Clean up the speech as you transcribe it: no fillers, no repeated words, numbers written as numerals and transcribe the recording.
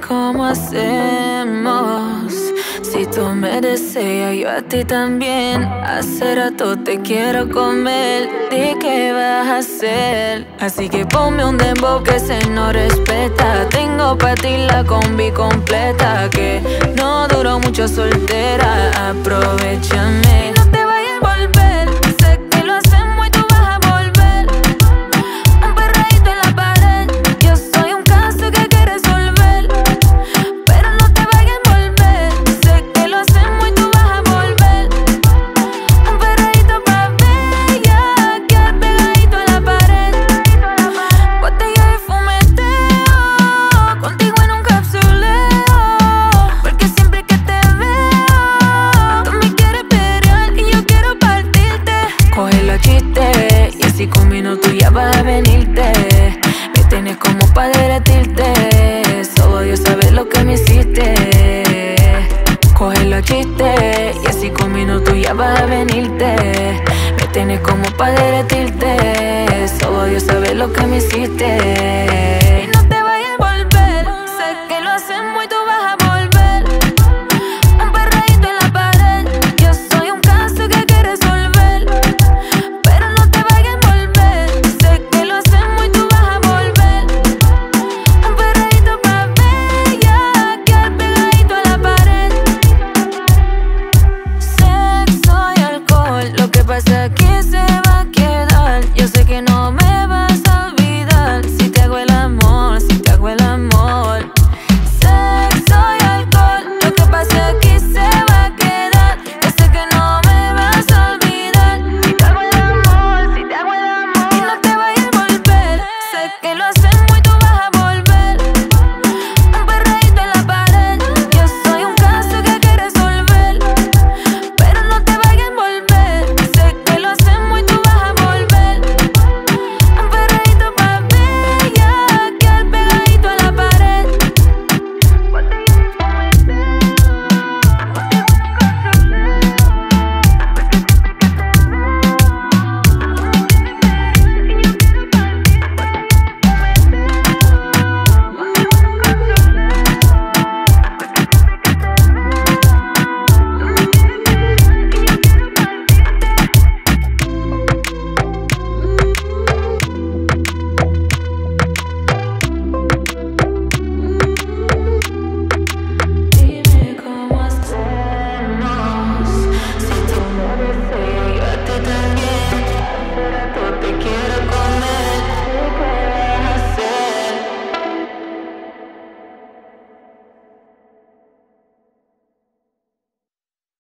cómo hacemos. Si tú me deseas, yo a ti también. Hace rato te quiero comer. Di qué vas a hacer. Así que ponme un dembow que se no respeta. Tengo pa' ti la combi completa. Que no duró mucho soltera. Aprovechame. No te vayas a volver. Sé que lo hacemos y tú vas a volver. Un perreíto en la pared. Yo soy un caso que hay que resolver. Pero no te vayas a volver. Sé que lo hacemos y tú vas a volver. Un perreíto pa' bella, que pegadito a la pared. Botella de fumeteo, contigo en un capsuleo. Porque siempre que te veo, tú me quieres pelear y yo quiero partirte. Coge los chistes y así con minutos ya vas a venirte. Me tienes como pa' derretirte. Solo Dios sabe lo que me hiciste. Coge los chistes y así con minutos ya vas a venirte. Me tienes como pa' derretirte. Solo Dios sabe lo que me hiciste.